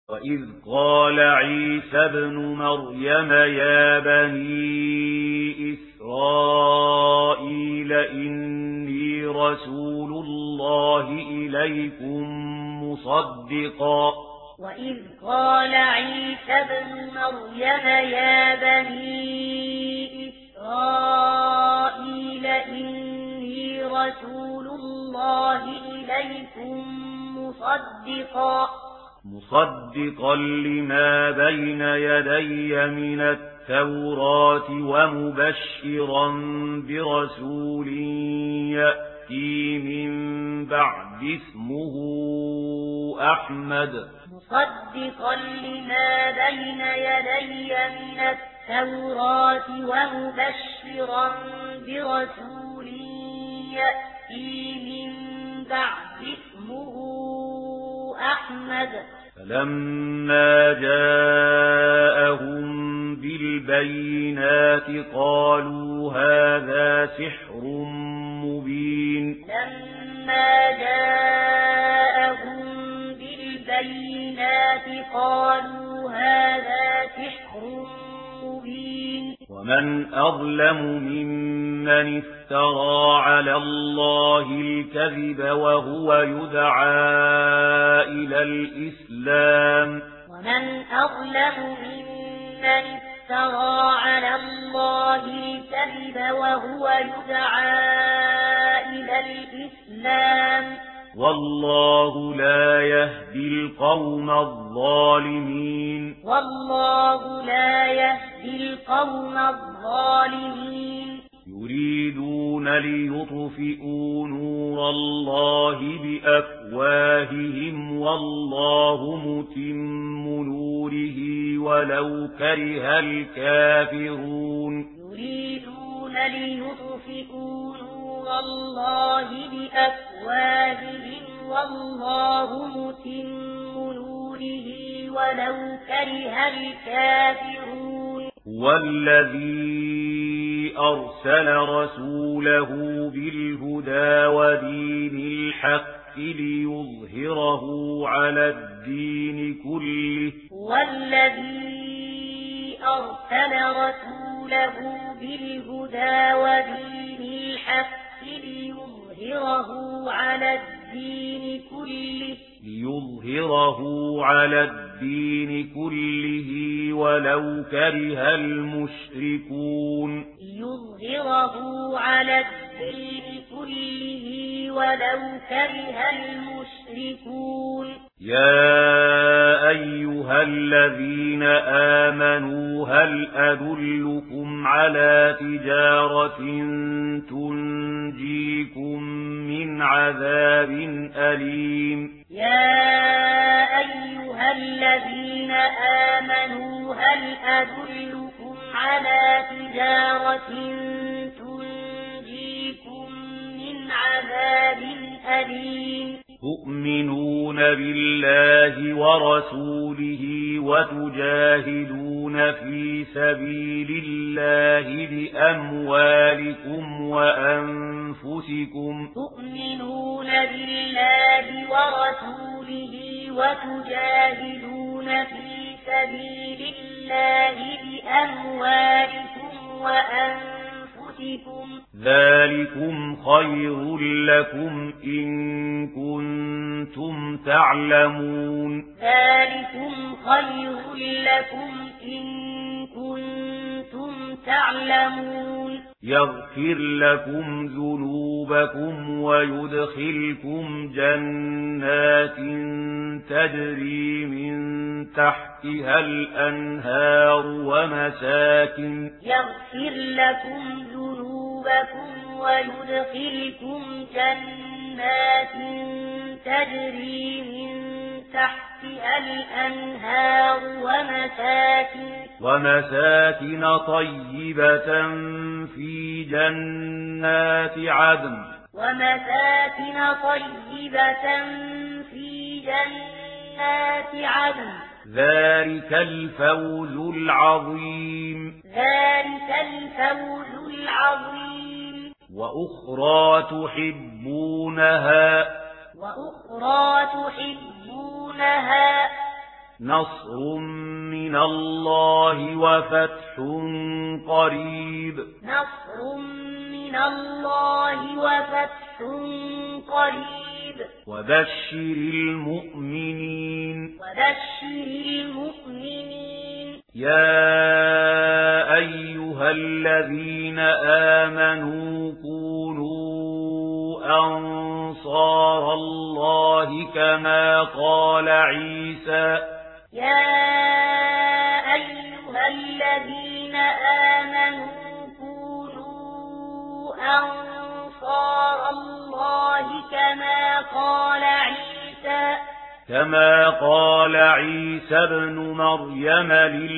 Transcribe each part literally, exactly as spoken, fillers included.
وإذ قال عيسى ابن مريم يا بني إسرائيل إني رسول الله إليكم مصدقا وإذ قال عيسى ابن مريم يا بني إسرائيل إني رسول الله إليكم مصدقا مصدقا لما بين يدي من التوراة ومبشرا برسول يأتي من بعد اسمه أحمد مصدقا لما بين يدي من التوراة ومبشرا برسول يأتي من بعد اسمه أحمد فلما جاءهم بالبينات قالوا هذا سحر مبين لما جاءهم بالبينات قالوا هذا سحر مبين ومن أظلم ممن افترى على الله الكذب وهو يدعى إلى الإسلام ومن أظلم ممن افترى على الله الكذب وهو يدعى إلى الإسلام والله لا يهدي القوم الظالمين والله لا يهدي القوم الظالمين يريدون ليطفئوا نور الله بأفواههم والله متم نوره ولو كره الكافرون يريدون ليطفئوا نور الله بأفواههم والله متم نوره ولو كره الكافرون والذي أرسل رسوله بالهدى ودين الحق ليظهره على الدين كله والذي أرسل رسوله بالهدى ودين الحق ليظهره على الدين كله ليظهره على الدين كله ولو كره المشركون ليظهره على الدين كله ولو كره المشركون يا أيها الذين آمنوا هل أدلكم على تجارة تنجيكم من عذاب أليم يا أيها الذين آمنوا هل أدلكم على تجارة تنجيكم من عذاب أليم تؤمنون بالله ورسوله وتجاهدون في سبيل الله بأموالكم وأنفسكم تؤمنون بالله ورسوله وتجاهدون في سبيل الله بأموالكم وأنفسكم ذلكم خير لكم إن كنتم تعلمون ذلكم خير لكم إن كنتم تعلمون يغفر لكم ذنوبكم ويدخلكم جنات تجري من تحتها الأنهار ومساكن يغفر لكم ذنوبكم ويدخلكم جنات تجري من تحتها الأنهار ومساكن ومساكن طيبة في جنات عدن ومساكن طيبة في جنات عدن ذلك الفوز العظيم ذلك الفوز العظيم وأخرى تحبونها وأخرى تحبونها نصر من الله وفتح قريب نصر من الله وفتح قريب وبشر المؤمنين وبشر المؤمنين يا أيها الذين آمنوا كونوا أنصار الله كما قال عيسى يا أيها الذين آمنوا كونوا أنصار الله كما قال عيسى كما قال عيسى ابن مريم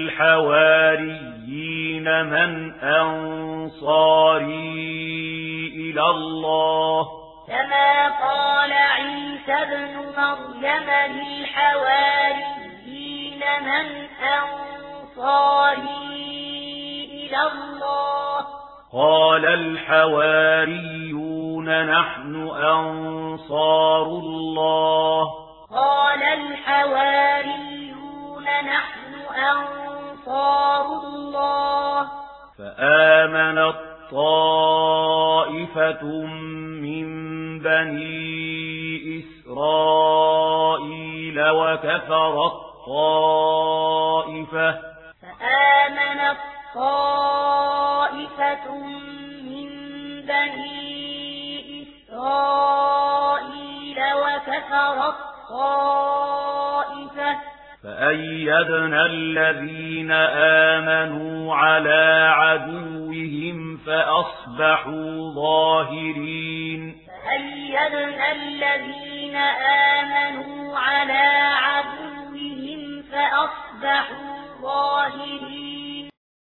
للحواريين من أنصاري إلى الله كما قال عيسى ابن مريم للحواريين من أنصاري إلى الله قال الحواريون نحن أنصار الله قال الحواريون نحن أنصار الله فآمنت طائفة من بني إسرائيل وكفرت طائفة فآمنت طائفة من بني إسرائيل وكفرت طائفة فأيدنا الذين آمنوا على عدوهم فأصبحوا ظاهرين فأيدنا الذين آمنوا على عدوهم فأصبحوا ظاهرين